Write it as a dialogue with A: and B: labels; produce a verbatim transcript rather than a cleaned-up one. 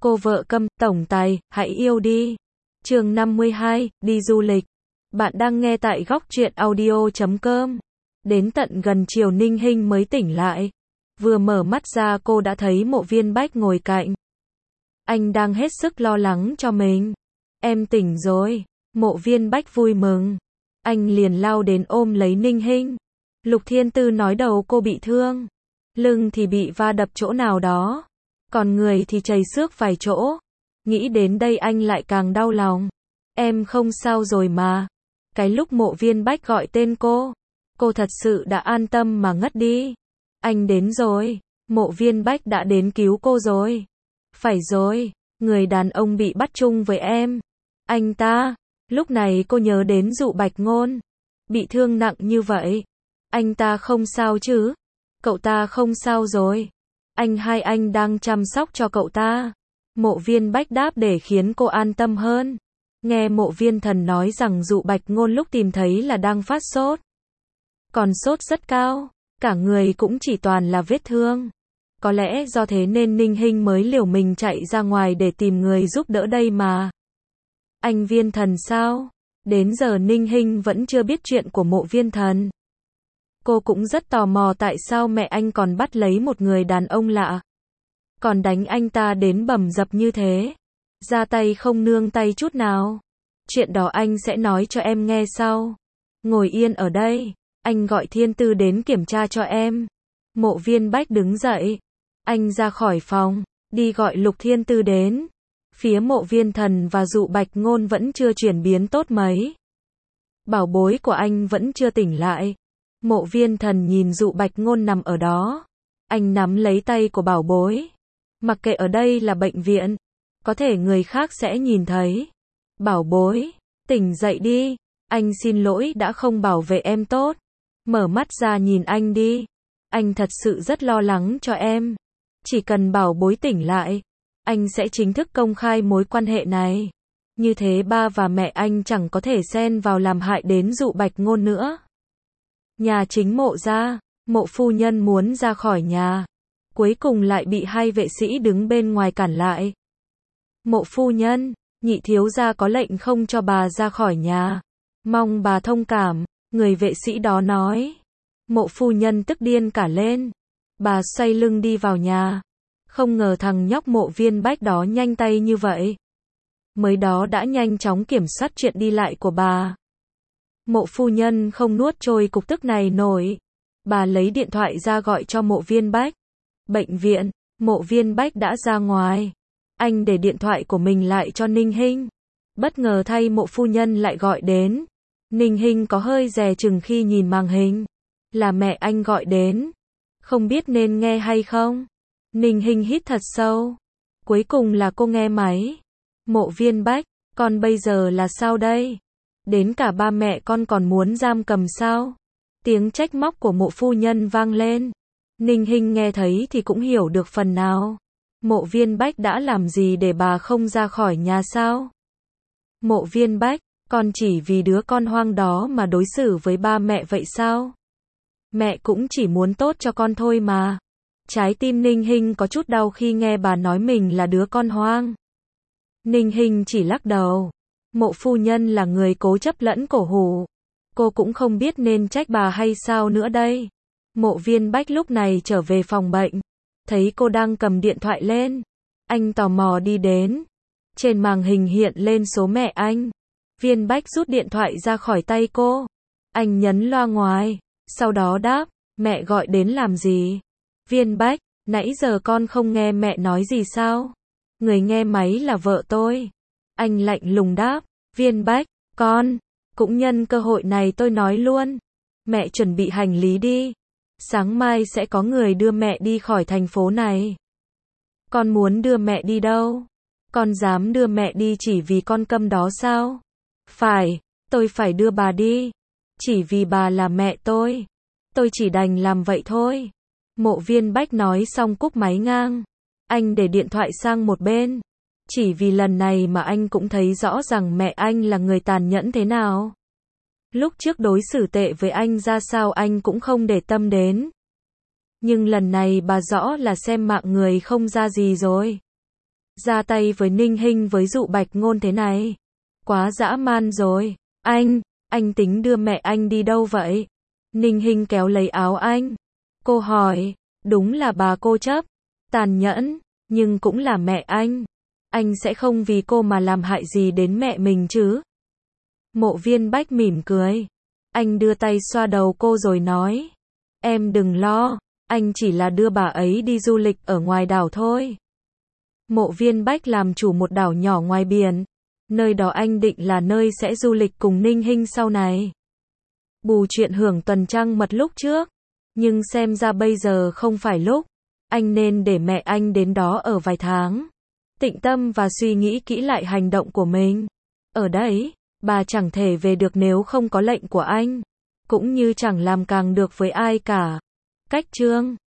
A: Cô vợ câm, tổng tài, hãy yêu đi. Chương năm mươi hai, đi du lịch. Bạn đang nghe tại góc truyện audio chấm com. Đến tận gần chiều Ninh Hinh mới tỉnh lại. Vừa mở mắt ra cô đã thấy Mộ Viên Bách ngồi cạnh. Anh đang hết sức lo lắng cho mình. Em tỉnh rồi. Mộ Viên Bách vui mừng. Anh liền lao đến ôm lấy Ninh Hinh. Lục Thiên Tư nói đầu cô bị thương. Lưng thì bị va đập chỗ nào đó. Còn người thì chảy xước vài chỗ. Nghĩ đến đây anh lại càng đau lòng. Em không sao rồi mà. Cái lúc Mộ Viên Bách gọi tên cô, cô thật sự đã an tâm mà ngất đi. Anh đến rồi. Mộ Viên Bách đã đến cứu cô rồi. Phải rồi, người đàn ông bị bắt chung với em. Anh ta. Lúc này cô nhớ đến Dụ Bạch Ngôn. Bị thương nặng như vậy. Anh ta không sao chứ? Cậu ta không sao rồi. Anh hai anh đang chăm sóc cho cậu ta. Mộ Viên Bách đáp để khiến cô an tâm hơn. Nghe Mộ Viên Thần nói rằng Dụ Bạch Ngôn lúc tìm thấy là đang phát sốt. Còn sốt rất cao. Cả người cũng chỉ toàn là vết thương. Có lẽ do thế nên Ninh Hinh mới liều mình chạy ra ngoài để tìm người giúp đỡ đây mà. Anh Viên Thần sao? Đến giờ Ninh Hinh vẫn chưa biết chuyện của Mộ Viên Thần. Cô cũng rất tò mò tại sao mẹ anh còn bắt lấy một người đàn ông lạ. Còn đánh anh ta đến bầm dập như thế. Ra tay không nương tay chút nào. Chuyện đó anh sẽ nói cho em nghe sau. Ngồi yên ở đây. Anh gọi Thiên Tư đến kiểm tra cho em. Mộ Viên Bách đứng dậy. Anh ra khỏi phòng. Đi gọi Lục Thiên Tư đến. Phía Mộ Viên Thần và Dụ Bạch Ngôn vẫn chưa chuyển biến tốt mấy. Bảo bối của anh vẫn chưa tỉnh lại. Mộ Viên Thần nhìn Dụ Bạch Ngôn nằm ở đó. Anh nắm lấy tay của bảo bối. Mặc kệ ở đây là bệnh viện. Có thể người khác sẽ nhìn thấy. Bảo bối, tỉnh dậy đi. Anh xin lỗi đã không bảo vệ em tốt. Mở mắt ra nhìn anh đi. Anh thật sự rất lo lắng cho em. Chỉ cần bảo bối tỉnh lại, anh sẽ chính thức công khai mối quan hệ này. Như thế ba và mẹ anh chẳng có thể xen vào làm hại đến Dụ Bạch Ngôn nữa. Nhà chính Mộ gia, Mộ phu nhân muốn ra khỏi nhà. Cuối cùng lại bị hai vệ sĩ đứng bên ngoài cản lại. Mộ phu nhân, nhị thiếu gia có lệnh không cho bà ra khỏi nhà. Mong bà thông cảm, người vệ sĩ đó nói. Mộ phu nhân tức điên cả lên. Bà xoay lưng đi vào nhà. Không ngờ thằng nhóc Mộ Viên Bách đó nhanh tay như vậy. Mới đó đã nhanh chóng kiểm soát chuyện đi lại của bà. Mộ phu nhân không nuốt trôi cục tức này nổi. Bà lấy điện thoại ra gọi cho Mộ Viên Bách. Bệnh viện, Mộ Viên Bách đã ra ngoài. Anh để điện thoại của mình lại cho Ninh Hinh. Bất ngờ thay Mộ phu nhân lại gọi đến. Ninh Hinh có hơi dè chừng khi nhìn màn hình. Là mẹ anh gọi đến. Không biết nên nghe hay không? Ninh Hinh hít thật sâu. Cuối cùng là cô nghe máy. Mộ Viên Bách, con bây giờ là sao đây? Đến cả ba mẹ con còn muốn giam cầm sao? Tiếng trách móc của Mộ phu nhân vang lên. Ninh Hinh nghe thấy thì cũng hiểu được phần nào. Mộ Viên Bách đã làm gì để bà không ra khỏi nhà sao? Mộ Viên Bách, con chỉ vì đứa con hoang đó mà đối xử với ba mẹ vậy sao? Mẹ cũng chỉ muốn tốt cho con thôi mà. Trái tim Ninh Hinh có chút đau khi nghe bà nói mình là đứa con hoang. Ninh Hinh chỉ lắc đầu. Mộ phu nhân là người cố chấp lẫn cổ hủ. Cô cũng không biết nên trách bà hay sao nữa đây. Mộ Viên Bách lúc này trở về phòng bệnh. Thấy cô đang cầm điện thoại lên. Anh tò mò đi đến. Trên màn hình hiện lên số mẹ anh. Viên Bách rút điện thoại ra khỏi tay cô. Anh nhấn loa ngoài. Sau đó đáp, mẹ gọi đến làm gì? Viên Bách, nãy giờ con không nghe mẹ nói gì sao? Người nghe máy là vợ tôi. Anh lạnh lùng đáp, Viên Bách, con, cũng nhân cơ hội này tôi nói luôn. Mẹ chuẩn bị hành lý đi. Sáng mai sẽ có người đưa mẹ đi khỏi thành phố này. Con muốn đưa mẹ đi đâu? Con dám đưa mẹ đi chỉ vì con câm đó sao? Phải, tôi phải đưa bà đi. Chỉ vì bà là mẹ tôi. Tôi chỉ đành làm vậy thôi. Mộ Viên Bách nói xong cúp máy ngang. Anh để điện thoại sang một bên. Chỉ vì lần này mà anh cũng thấy rõ rằng mẹ anh là người tàn nhẫn thế nào. Lúc trước đối xử tệ với anh ra sao anh cũng không để tâm đến. Nhưng lần này bà rõ là xem mạng người không ra gì rồi. ra tay với Ninh Hinh với dụ Bạch Ngôn thế này. Quá dã man rồi. Anh, anh tính đưa mẹ anh đi đâu vậy? Ninh Hinh kéo lấy áo anh. Cô hỏi, đúng là bà cô chấp, tàn nhẫn, nhưng cũng là mẹ anh. Anh sẽ không vì cô mà làm hại gì đến mẹ mình chứ? Mộ Viên Bách mỉm cười. Anh đưa tay xoa đầu cô rồi nói. Em đừng lo, anh chỉ là đưa bà ấy đi du lịch ở ngoài đảo thôi. Mộ Viên Bách làm chủ một đảo nhỏ ngoài biển. Nơi đó anh định là nơi sẽ du lịch cùng Ninh Hinh sau này. Bù chuyện hưởng tuần trăng mật lúc trước. Nhưng xem ra bây giờ không phải lúc. Anh nên để mẹ anh đến đó ở vài tháng. Tĩnh tâm và suy nghĩ kỹ lại hành động của mình. Ở đấy, bà chẳng thể về được nếu không có lệnh của anh. Cũng như chẳng làm càng được với ai cả. Cách chương